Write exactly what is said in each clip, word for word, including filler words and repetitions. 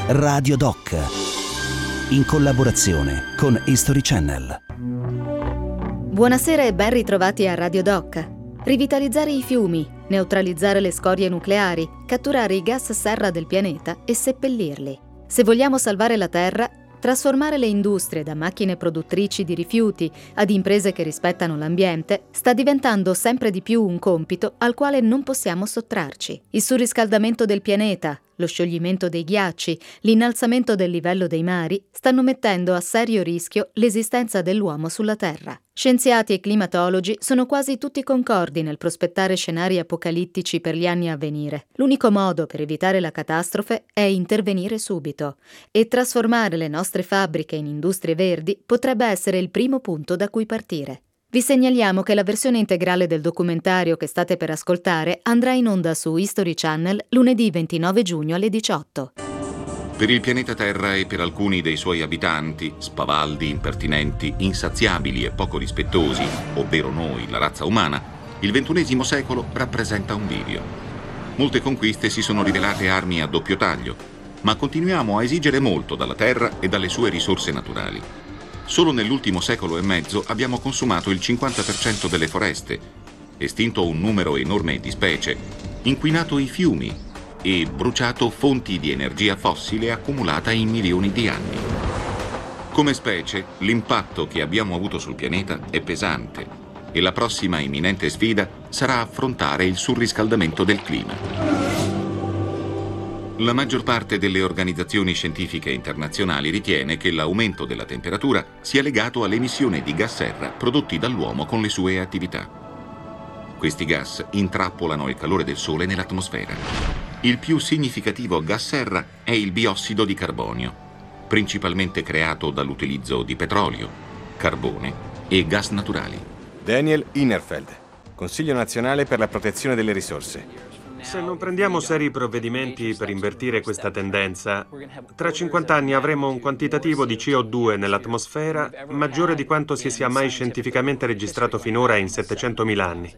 Radio Doc, in collaborazione con History Channel. Buonasera e ben ritrovati a Radio Doc. Rivitalizzare i fiumi, neutralizzare le scorie nucleari, catturare i gas serra del pianeta e seppellirli. Se vogliamo salvare la Terra, trasformare le industrie da macchine produttrici di rifiuti ad imprese che rispettano l'ambiente sta diventando sempre di più un compito al quale non possiamo sottrarci. Il surriscaldamento del pianeta, lo scioglimento dei ghiacci, l'innalzamento del livello dei mari stanno mettendo a serio rischio l'esistenza dell'uomo sulla Terra. Scienziati e climatologi sono quasi tutti concordi nel prospettare scenari apocalittici per gli anni a venire. L'unico modo per evitare la catastrofe è intervenire subito e trasformare le nostre fabbriche in industrie verdi potrebbe essere il primo punto da cui partire. Vi segnaliamo che la versione integrale del documentario che state per ascoltare andrà in onda su History Channel lunedì ventinove giugno alle diciotto. Per il pianeta Terra e per alcuni dei suoi abitanti, spavaldi, impertinenti, insaziabili e poco rispettosi, ovvero noi, la razza umana, il ventunesimo secolo rappresenta un bivio. Molte conquiste si sono rivelate armi a doppio taglio, ma continuiamo a esigere molto dalla Terra e dalle sue risorse naturali. Solo nell'ultimo secolo e mezzo abbiamo consumato il cinquanta per cento delle foreste, estinto un numero enorme di specie, inquinato i fiumi e bruciato fonti di energia fossile accumulata in milioni di anni. Come specie, l'impatto che abbiamo avuto sul pianeta è pesante e la prossima imminente sfida sarà affrontare il surriscaldamento del clima. La maggior parte delle organizzazioni scientifiche internazionali ritiene che l'aumento della temperatura sia legato all'emissione di gas serra prodotti dall'uomo con le sue attività. Questi gas intrappolano il calore del Sole nell'atmosfera. Il più significativo gas serra è il biossido di carbonio, principalmente creato dall'utilizzo di petrolio, carbone e gas naturali. Daniel Innerfeld, Consiglio nazionale per la protezione delle risorse. Se non prendiamo seri provvedimenti per invertire questa tendenza, tra cinquanta anni avremo un quantitativo di C O due nell'atmosfera maggiore di quanto si sia mai scientificamente registrato finora in settecentomila anni.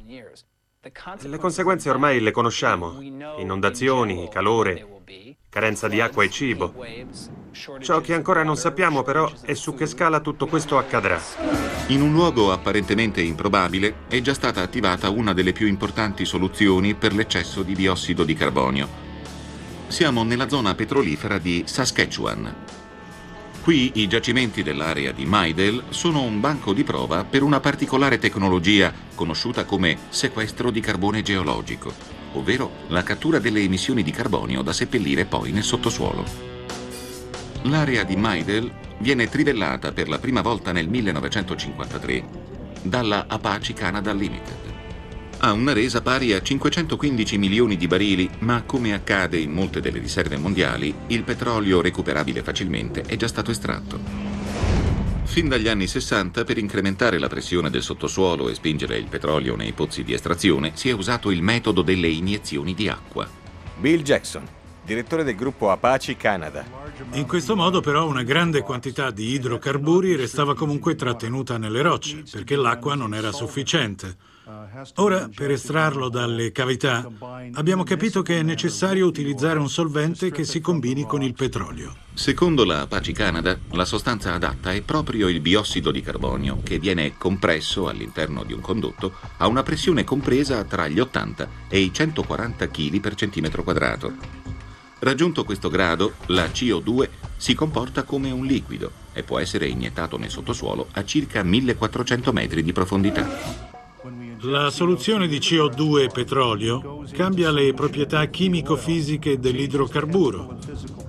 Le conseguenze ormai le conosciamo: inondazioni, calore, carenza di acqua e cibo. Ciò che ancora non sappiamo però è su che scala tutto questo accadrà. In un luogo apparentemente improbabile è già stata attivata una delle più importanti soluzioni per l'eccesso di biossido di carbonio. Siamo nella zona petrolifera di Saskatchewan. Qui i giacimenti dell'area di Midale sono un banco di prova per una particolare tecnologia conosciuta come sequestro di carbone geologico, ovvero la cattura delle emissioni di carbonio da seppellire poi nel sottosuolo. L'area di Midale viene trivellata per la prima volta nel millenovecentocinquantatré dalla Apache Canada Limited. Ha una resa pari a cinquecentoquindici milioni di barili, ma come accade in molte delle riserve mondiali, il petrolio recuperabile facilmente è già stato estratto. Fin dagli anni sessanta, per incrementare la pressione del sottosuolo e spingere il petrolio nei pozzi di estrazione, si è usato il metodo delle iniezioni di acqua. Bill Jackson, direttore del gruppo Apache Canada. In questo modo però una grande quantità di idrocarburi restava comunque trattenuta nelle rocce, perché l'acqua non era sufficiente. Ora, per estrarlo dalle cavità, abbiamo capito che è necessario utilizzare un solvente che si combini con il petrolio. Secondo la Apache Canada, la sostanza adatta è proprio il biossido di carbonio, che viene compresso all'interno di un condotto a una pressione compresa tra gli ottanta e i centoquaranta chili per centimetro quadrato. Raggiunto questo grado, la C O due si comporta come un liquido e può essere iniettato nel sottosuolo a circa millequattrocento metri di profondità. La soluzione di C O due e petrolio cambia le proprietà chimico-fisiche dell'idrocarburo,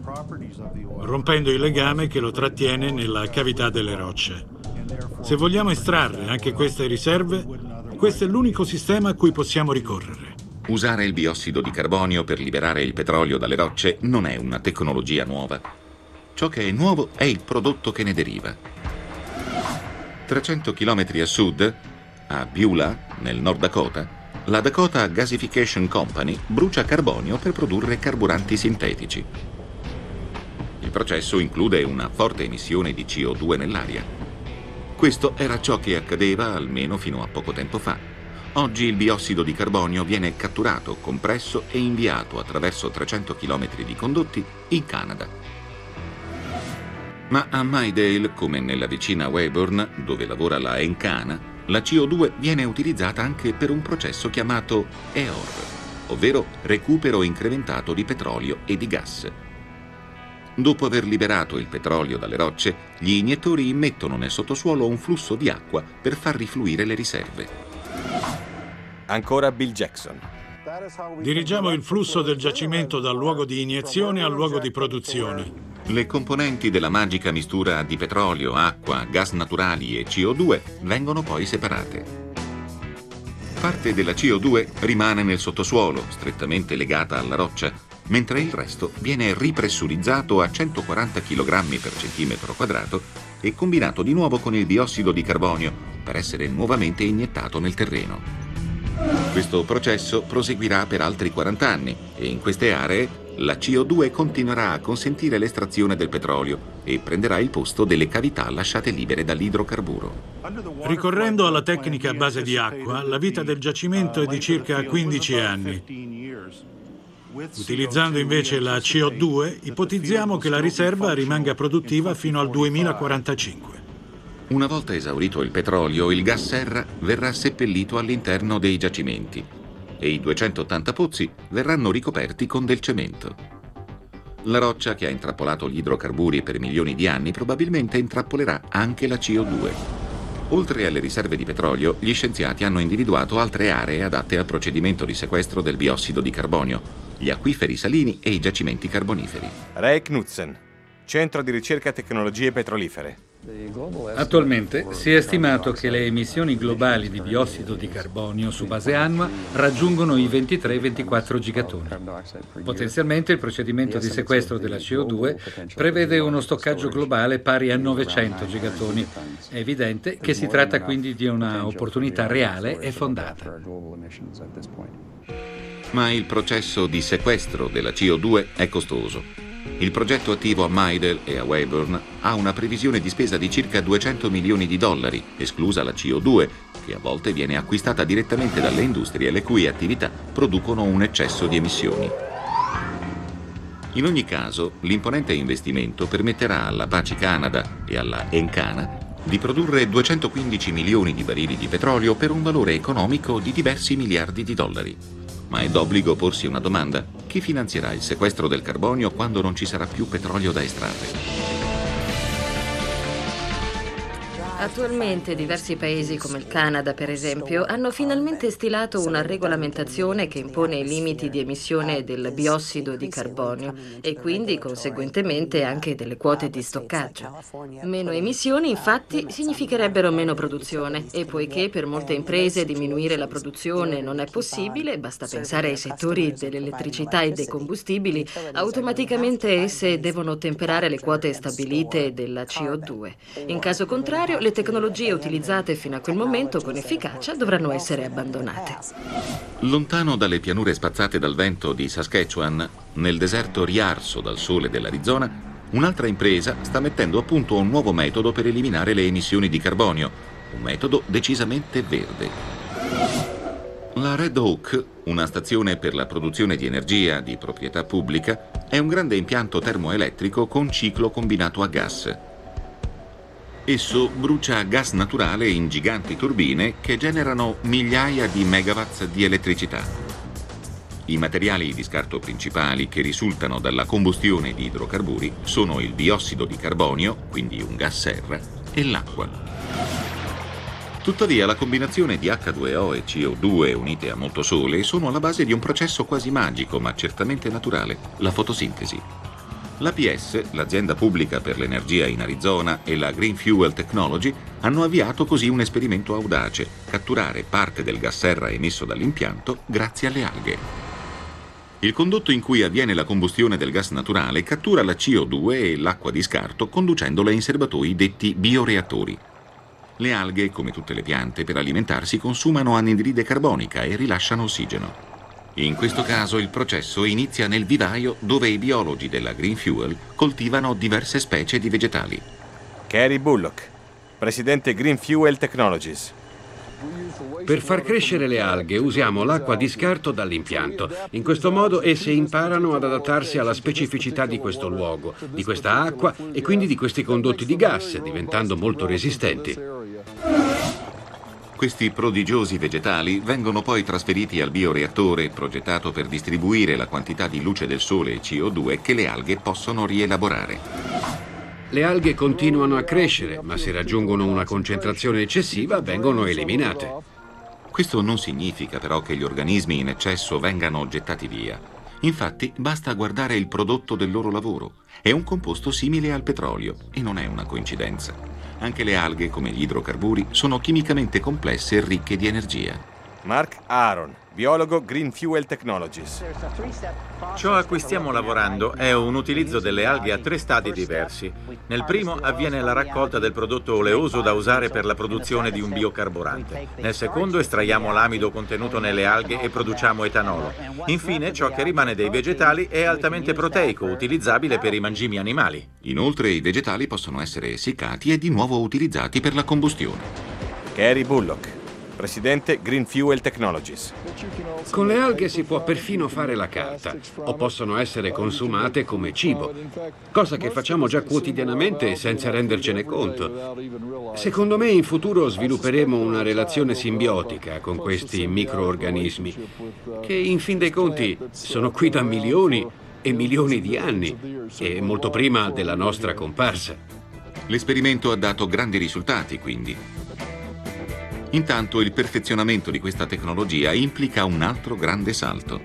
rompendo il legame che lo trattiene nella cavità delle rocce. Se vogliamo estrarre anche queste riserve, questo è l'unico sistema a cui possiamo ricorrere. Usare il biossido di carbonio per liberare il petrolio dalle rocce non è una tecnologia nuova. Ciò che è nuovo è il prodotto che ne deriva. trecento chilometri a sud, a Beulah, nel Nord Dakota, la Dakota Gasification Company brucia carbonio per produrre carburanti sintetici. Il processo include una forte emissione di C O due nell'aria. Questo era ciò che accadeva almeno fino a poco tempo fa. Oggi il biossido di carbonio viene catturato, compresso e inviato attraverso trecento chilometri di condotti in Canada. Ma a Midale, come nella vicina Weyburn, dove lavora la Encana, la C O due viene utilizzata anche per un processo chiamato E O R, ovvero recupero incrementato di petrolio e di gas. Dopo aver liberato il petrolio dalle rocce, gli iniettori immettono nel sottosuolo un flusso di acqua per far rifluire le riserve. Ancora Bill Jackson. Dirigiamo il flusso del giacimento dal luogo di iniezione al luogo di produzione. Le componenti della magica mistura di petrolio, acqua, gas naturali e C O due vengono poi separate. Parte della C O due rimane nel sottosuolo, strettamente legata alla roccia, mentre il resto viene ripressurizzato a centoquaranta chilogrammi per centimetro quadrato e combinato di nuovo con il biossido di carbonio per essere nuovamente iniettato nel terreno. Questo processo proseguirà per altri quaranta anni e in queste aree la C O due continuerà a consentire l'estrazione del petrolio e prenderà il posto delle cavità lasciate libere dall'idrocarburo. Ricorrendo alla tecnica a base di acqua, la vita del giacimento è di circa quindici anni. Utilizzando invece la C O due, ipotizziamo che la riserva rimanga produttiva fino al duemilaquarantacinque. Una volta esaurito il petrolio, il gas serra verrà seppellito all'interno dei giacimenti e i duecentottanta pozzi verranno ricoperti con del cemento. La roccia che ha intrappolato gli idrocarburi per milioni di anni probabilmente intrappolerà anche la C O due. Oltre alle riserve di petrolio, gli scienziati hanno individuato altre aree adatte al procedimento di sequestro del biossido di carbonio, gli acquiferi salini e i giacimenti carboniferi. Ray Knudsen, Centro di ricerca tecnologie petrolifere. Attualmente si è stimato che le emissioni globali di biossido di carbonio su base annua raggiungono i ventitré ventiquattro gigatoni. Potenzialmente il procedimento di sequestro della C O due prevede uno stoccaggio globale pari a novecento gigatoni. È evidente che si tratta quindi di una opportunità reale e fondata. Ma il processo di sequestro della C O due è costoso. Il progetto attivo a Midale e a Weyburn ha una previsione di spesa di circa duecento milioni di dollari, esclusa la C O due, che a volte viene acquistata direttamente dalle industrie le cui attività producono un eccesso di emissioni. In ogni caso, l'imponente investimento permetterà alla Apache Canada e alla Encana di produrre duecentoquindici milioni di barili di petrolio per un valore economico di diversi miliardi di dollari. Ma è d'obbligo porsi una domanda: chi finanzierà il sequestro del carbonio quando non ci sarà più petrolio da estrarre? Attualmente diversi paesi come il Canada, per esempio, hanno finalmente stilato una regolamentazione che impone i limiti di emissione del biossido di carbonio e quindi conseguentemente anche delle quote di stoccaggio. Meno emissioni, infatti, significherebbero meno produzione e poiché per molte imprese diminuire la produzione non è possibile, basta pensare ai settori dell'elettricità e dei combustibili, automaticamente esse devono temperare le quote stabilite della C O due. In caso contrario, le tecnologie utilizzate fino a quel momento con efficacia dovranno essere abbandonate. Lontano dalle pianure spazzate dal vento di Saskatchewan, nel deserto riarso dal sole dell'Arizona, un'altra impresa sta mettendo a punto un nuovo metodo per eliminare le emissioni di carbonio, un metodo decisamente verde. La Red Oak, una stazione per la produzione di energia di proprietà pubblica, è un grande impianto termoelettrico con ciclo combinato a gas. Esso brucia gas naturale in giganti turbine che generano migliaia di megawatt di elettricità. I materiali di scarto principali che risultano dalla combustione di idrocarburi sono il biossido di carbonio, quindi un gas serra, e l'acqua. Tuttavia la combinazione di acca due o e C O due unite a molto sole sono alla base di un processo quasi magico ma certamente naturale, la fotosintesi. L'A P S, l'azienda pubblica per l'energia in Arizona, e la Green Fuel Technology hanno avviato così un esperimento audace: catturare parte del gas serra emesso dall'impianto grazie alle alghe. Il condotto in cui avviene la combustione del gas naturale cattura la C O due e l'acqua di scarto conducendola in serbatoi detti bioreattori. Le alghe, come tutte le piante, per alimentarsi consumano anidride carbonica e rilasciano ossigeno. In questo caso il processo inizia nel vivaio dove i biologi della Green Fuel coltivano diverse specie di vegetali. Gary Bullock, presidente Green Fuel Technologies. Per far crescere le alghe usiamo l'acqua di scarto dall'impianto. In questo modo esse imparano ad adattarsi alla specificità di questo luogo, di questa acqua e quindi di questi condotti di gas, diventando molto resistenti. Questi prodigiosi vegetali vengono poi trasferiti al bioreattore progettato per distribuire la quantità di luce del sole e C O due che le alghe possono rielaborare. Le alghe continuano a crescere, ma se raggiungono una concentrazione eccessiva vengono eliminate. Questo non significa però che gli organismi in eccesso vengano gettati via. Infatti basta guardare il prodotto del loro lavoro. È un composto simile al petrolio e non è una coincidenza. Anche le alghe, come gli idrocarburi, sono chimicamente complesse e ricche di energia. Mark Aaron, biologo Green Fuel Technologies. Ciò a cui stiamo lavorando è un utilizzo delle alghe a tre stadi diversi. Nel primo avviene la raccolta del prodotto oleoso da usare per la produzione di un biocarburante. Nel secondo estraiamo l'amido contenuto nelle alghe e produciamo etanolo. Infine, ciò che rimane dei vegetali è altamente proteico, utilizzabile per i mangimi animali. Inoltre, i vegetali possono essere essiccati e di nuovo utilizzati per la combustione. Gary Bullock, presidente Green Fuel Technologies. Con le alghe si può perfino fare la carta, o possono essere consumate come cibo, cosa che facciamo già quotidianamente senza rendercene conto. Secondo me in futuro svilupperemo una relazione simbiotica con questi microorganismi, che in fin dei conti sono qui da milioni e milioni di anni, e molto prima della nostra comparsa. L'esperimento ha dato grandi risultati, quindi. Intanto il perfezionamento di questa tecnologia implica un altro grande salto.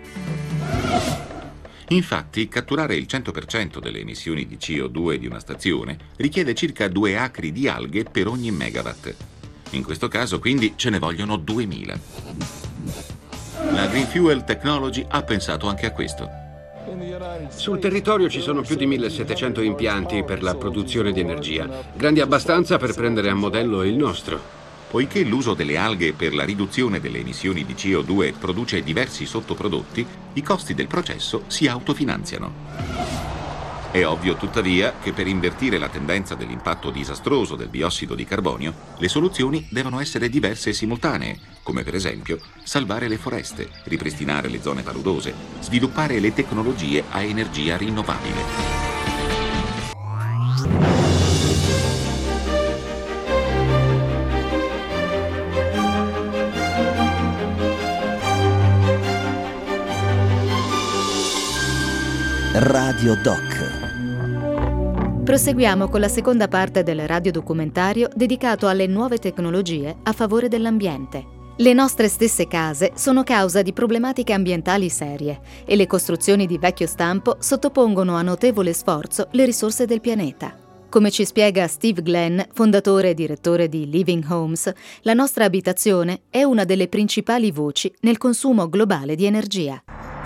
Infatti, catturare il cento per cento delle emissioni di C O due di una stazione richiede circa due acri di alghe per ogni megawatt. In questo caso, quindi, ce ne vogliono duemila. La Green Fuel Technology ha pensato anche a questo. Sul territorio ci sono più di millesettecento impianti per la produzione di energia, grandi abbastanza per prendere a modello il nostro. Poiché l'uso delle alghe per la riduzione delle emissioni di C O due produce diversi sottoprodotti, i costi del processo si autofinanziano. È ovvio tuttavia che per invertire la tendenza dell'impatto disastroso del biossido di carbonio, le soluzioni devono essere diverse e simultanee, come per esempio salvare le foreste, ripristinare le zone paludose, sviluppare le tecnologie a energia rinnovabile. Radio Doc. Proseguiamo con la seconda parte del radiodocumentario dedicato alle nuove tecnologie a favore dell'ambiente. Le nostre stesse case sono causa di problematiche ambientali serie e le costruzioni di vecchio stampo sottopongono a notevole sforzo le risorse del pianeta. Come ci spiega Steve Glenn, fondatore e direttore di Living Homes, la nostra abitazione è una delle principali voci nel consumo globale di energia.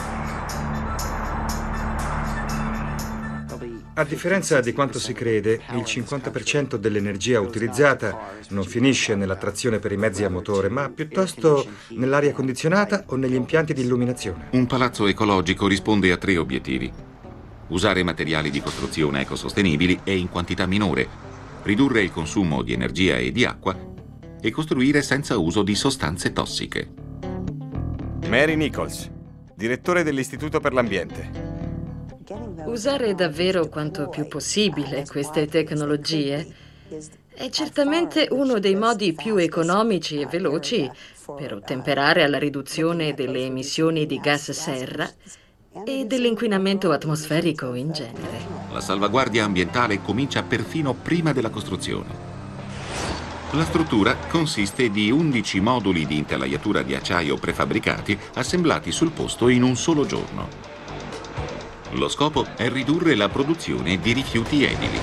A differenza di quanto si crede, il cinquanta per cento dell'energia utilizzata non finisce nella trazione per i mezzi a motore, ma piuttosto nell'aria condizionata o negli impianti di illuminazione. Un palazzo ecologico risponde a tre obiettivi. Usare materiali di costruzione ecosostenibili e in quantità minore, ridurre il consumo di energia e di acqua e costruire senza uso di sostanze tossiche. Mary Nichols, direttore dell'Istituto per l'Ambiente. Usare davvero quanto più possibile queste tecnologie è certamente uno dei modi più economici e veloci per ottemperare alla riduzione delle emissioni di gas serra e dell'inquinamento atmosferico in genere. La salvaguardia ambientale comincia perfino prima della costruzione. La struttura consiste di undici moduli di intelaiatura di acciaio prefabbricati assemblati sul posto in un solo giorno. Lo scopo è ridurre la produzione di rifiuti edili.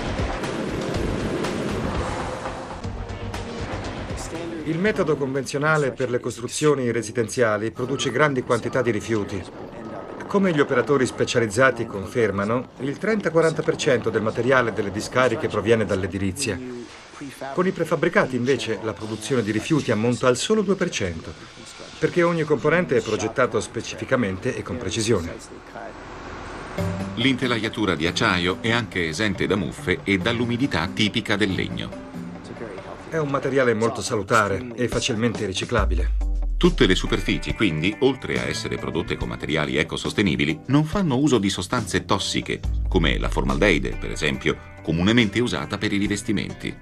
Il metodo convenzionale per le costruzioni residenziali produce grandi quantità di rifiuti. Come gli operatori specializzati confermano, il trenta-quaranta per cento del materiale delle discariche proviene dall'edilizia. Con i prefabbricati, invece, la produzione di rifiuti ammonta al solo due per cento, perché ogni componente è progettato specificamente e con precisione. L'intelaiatura di acciaio è anche esente da muffe e dall'umidità tipica del legno. È un materiale molto salutare e facilmente riciclabile. Tutte le superfici, quindi, oltre a essere prodotte con materiali ecosostenibili, non fanno uso di sostanze tossiche, come la formaldeide, per esempio, comunemente usata per i rivestimenti.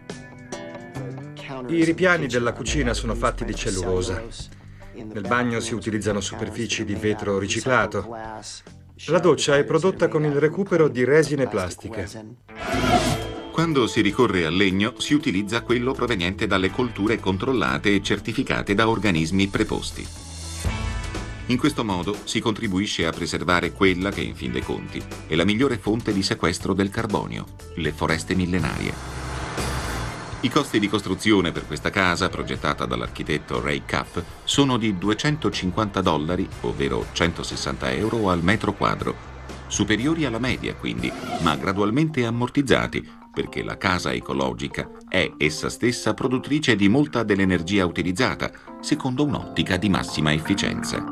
I ripiani della cucina sono fatti di cellulosa. Nel bagno si utilizzano superfici di vetro riciclato. La doccia è prodotta con il recupero di resine plastiche. Quando si ricorre al legno, si utilizza quello proveniente dalle colture controllate e certificate da organismi preposti. In questo modo si contribuisce a preservare quella che, in fin dei conti, è la migliore fonte di sequestro del carbonio, le foreste millenarie. I costi di costruzione per questa casa, progettata dall'architetto Ray Kapp, sono di duecentocinquanta dollari, ovvero centosessanta euro al metro quadro, superiori alla media quindi, ma gradualmente ammortizzati, perché la casa ecologica è essa stessa produttrice di molta dell'energia utilizzata, secondo un'ottica di massima efficienza.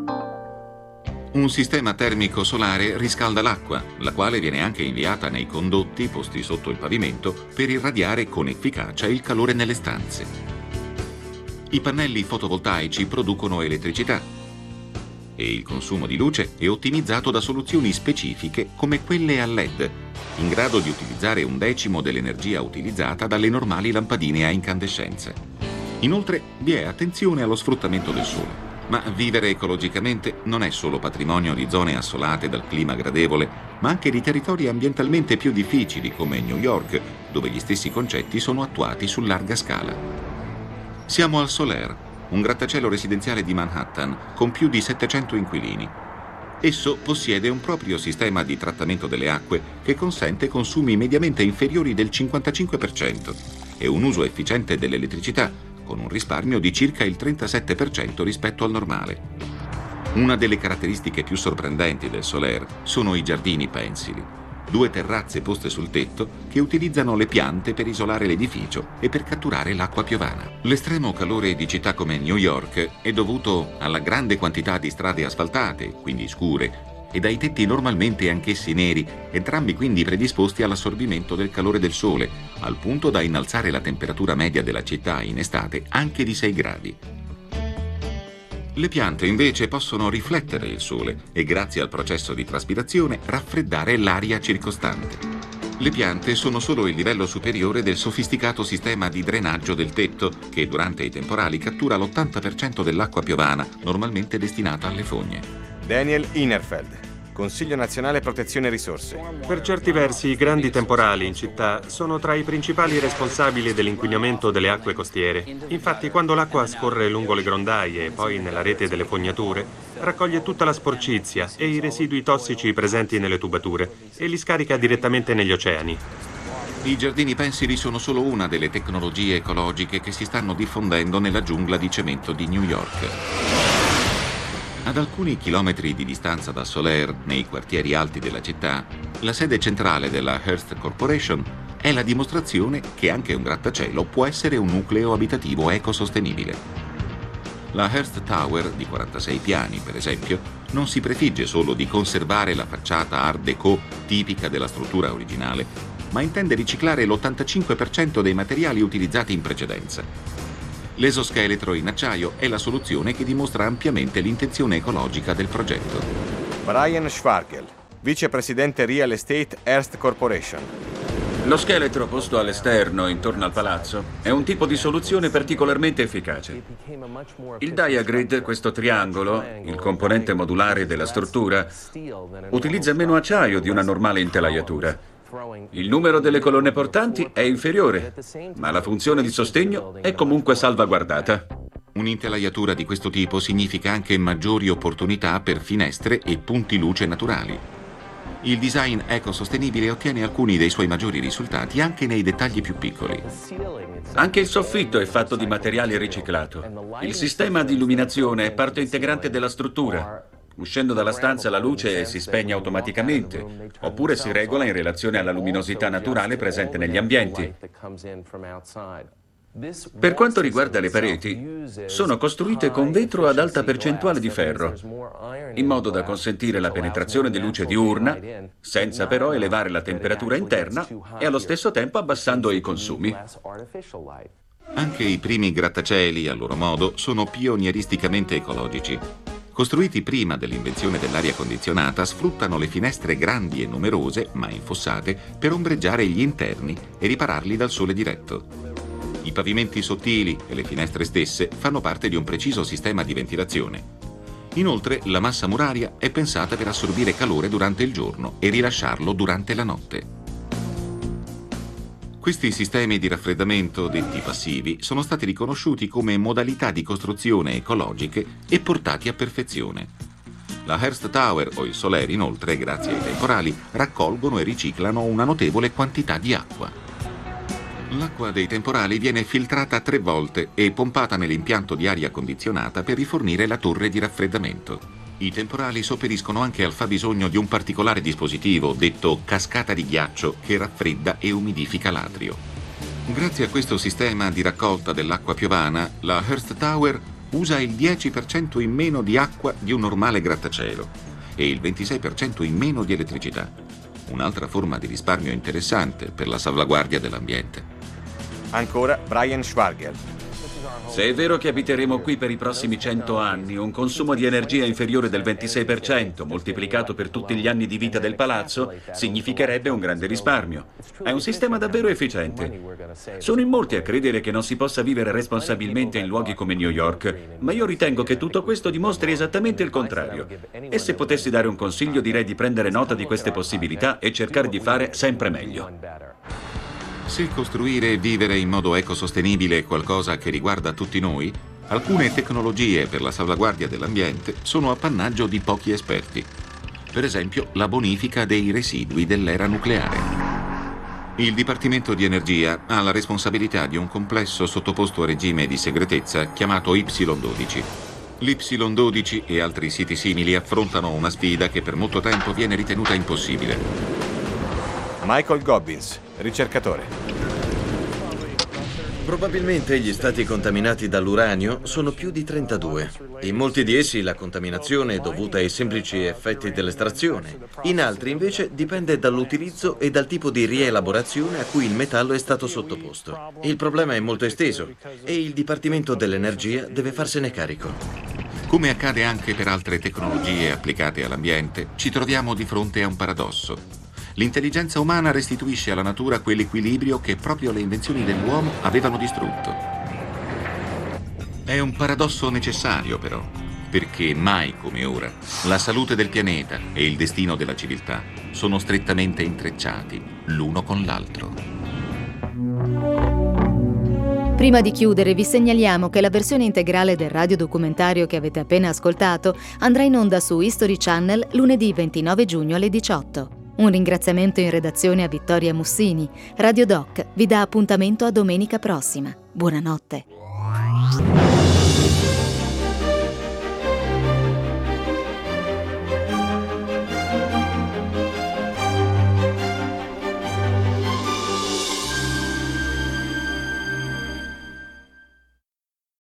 Un sistema termico solare riscalda l'acqua, la quale viene anche inviata nei condotti posti sotto il pavimento per irradiare con efficacia il calore nelle stanze. I pannelli fotovoltaici producono elettricità e il consumo di luce è ottimizzato da soluzioni specifiche come quelle a L E D, in grado di utilizzare un decimo dell'energia utilizzata dalle normali lampadine a incandescenza. Inoltre vi è attenzione allo sfruttamento del sole. Ma vivere ecologicamente non è solo patrimonio di zone assolate dal clima gradevole, ma anche di territori ambientalmente più difficili come New York, dove gli stessi concetti sono attuati su larga scala. Siamo al Solaire, un grattacielo residenziale di Manhattan con più di settecento inquilini. Esso possiede un proprio sistema di trattamento delle acque che consente consumi mediamente inferiori del cinquantacinque per cento e un uso efficiente dell'elettricità, con un risparmio di circa il trentasette per cento rispetto al normale. Una delle caratteristiche più sorprendenti del Solaire sono i giardini pensili, due terrazze poste sul tetto che utilizzano le piante per isolare l'edificio e per catturare l'acqua piovana. L'estremo calore di città come New York è dovuto alla grande quantità di strade asfaltate, quindi scure, e dai tetti normalmente anch'essi neri, entrambi quindi predisposti all'assorbimento del calore del sole, al punto da innalzare la temperatura media della città in estate anche di sei gradi. Le piante invece possono riflettere il sole e grazie al processo di traspirazione raffreddare l'aria circostante. Le piante sono solo il livello superiore del sofisticato sistema di drenaggio del tetto che durante i temporali cattura l'ottanta per cento dell'acqua piovana normalmente destinata alle fogne. Daniel Innerfeld, Consiglio Nazionale Protezione Risorse. Per certi versi i grandi temporali in città sono tra i principali responsabili dell'inquinamento delle acque costiere. Infatti quando l'acqua scorre lungo le grondaie e poi nella rete delle fognature, raccoglie tutta la sporcizia e i residui tossici presenti nelle tubature e li scarica direttamente negli oceani. I giardini pensili sono solo una delle tecnologie ecologiche che si stanno diffondendo nella giungla di cemento di New York. Ad alcuni chilometri di distanza da Solaire, nei quartieri alti della città, la sede centrale della Hearst Corporation è la dimostrazione che anche un grattacielo può essere un nucleo abitativo ecosostenibile. La Hearst Tower, di quarantasei piani, per esempio, non si prefigge solo di conservare la facciata Art Deco tipica della struttura originale, ma intende riciclare l'ottantacinque per cento dei materiali utilizzati in precedenza. L'esoscheletro in acciaio è la soluzione che dimostra ampiamente l'intenzione ecologica del progetto. Brian Schwarkel, vicepresidente Real Estate Hearst Corporation. Lo scheletro posto all'esterno, intorno al palazzo, è un tipo di soluzione particolarmente efficace. Il Diagrid, questo triangolo, il componente modulare della struttura, utilizza meno acciaio di una normale intelaiatura. Il numero delle colonne portanti è inferiore, ma la funzione di sostegno è comunque salvaguardata. Un'intelaiatura di questo tipo significa anche maggiori opportunità per finestre e punti luce naturali. Il design ecosostenibile ottiene alcuni dei suoi maggiori risultati anche nei dettagli più piccoli. Anche il soffitto è fatto di materiale riciclato. Il sistema di illuminazione è parte integrante della struttura. Uscendo dalla stanza la luce si spegne automaticamente, oppure si regola in relazione alla luminosità naturale presente negli ambienti. Per quanto riguarda le pareti, sono costruite con vetro ad alta percentuale di ferro, in modo da consentire la penetrazione di luce diurna, senza però elevare la temperatura interna e allo stesso tempo abbassando i consumi. Anche i primi grattacieli, a loro modo, sono pionieristicamente ecologici. Costruiti prima dell'invenzione dell'aria condizionata, sfruttano le finestre grandi e numerose, ma infossate, per ombreggiare gli interni e ripararli dal sole diretto. I pavimenti sottili e le finestre stesse fanno parte di un preciso sistema di ventilazione. Inoltre, la massa muraria è pensata per assorbire calore durante il giorno e rilasciarlo durante la notte. Questi sistemi di raffreddamento, detti passivi, sono stati riconosciuti come modalità di costruzione ecologiche e portati a perfezione. La Hearst Tower o il Solaire, inoltre, grazie ai temporali, raccolgono e riciclano una notevole quantità di acqua. L'acqua dei temporali viene filtrata tre volte e pompata nell'impianto di aria condizionata per rifornire la torre di raffreddamento. I temporali sopperiscono anche al fabbisogno di un particolare dispositivo, detto cascata di ghiaccio, che raffredda e umidifica l'atrio. Grazie a questo sistema di raccolta dell'acqua piovana, la Hearst Tower usa il dieci per cento in meno di acqua di un normale grattacielo e il ventisei per cento in meno di elettricità. Un'altra forma di risparmio interessante per la salvaguardia dell'ambiente. Ancora Brian Schwargel. Se è vero che abiteremo qui per i prossimi cento anni, un consumo di energia inferiore del ventisei per cento, moltiplicato per tutti gli anni di vita del palazzo, significherebbe un grande risparmio. È un sistema davvero efficiente. Sono in molti a credere che non si possa vivere responsabilmente in luoghi come New York, ma io ritengo che tutto questo dimostri esattamente il contrario. E se potessi dare un consiglio, direi di prendere nota di queste possibilità e cercare di fare sempre meglio. Se costruire e vivere in modo ecosostenibile è qualcosa che riguarda tutti noi, alcune tecnologie per la salvaguardia dell'ambiente sono appannaggio di pochi esperti. Per esempio, la bonifica dei residui dell'era nucleare. Il Dipartimento di Energia ha la responsabilità di un complesso sottoposto a regime di segretezza chiamato Y dodici. L'Y dodici e altri siti simili affrontano una sfida che per molto tempo viene ritenuta impossibile. Michael Gobbins, ricercatore. Probabilmente gli stati contaminati dall'uranio sono più di trentadue. In molti di essi la contaminazione è dovuta ai semplici effetti dell'estrazione. In altri invece dipende dall'utilizzo e dal tipo di rielaborazione a cui il metallo è stato sottoposto. Il problema è molto esteso e il Dipartimento dell'Energia deve farsene carico. Come accade anche per altre tecnologie applicate all'ambiente, ci troviamo di fronte a un paradosso. L'intelligenza umana restituisce alla natura quell'equilibrio che proprio le invenzioni dell'uomo avevano distrutto. È un paradosso necessario, però, perché mai come ora la salute del pianeta e il destino della civiltà sono strettamente intrecciati l'uno con l'altro. Prima di chiudere vi segnaliamo che la versione integrale del radiodocumentario che avete appena ascoltato andrà in onda su History Channel lunedì ventinove giugno alle diciotto. Un ringraziamento in redazione a Vittoria Mussini. Radio Doc vi dà appuntamento a domenica prossima. Buonanotte.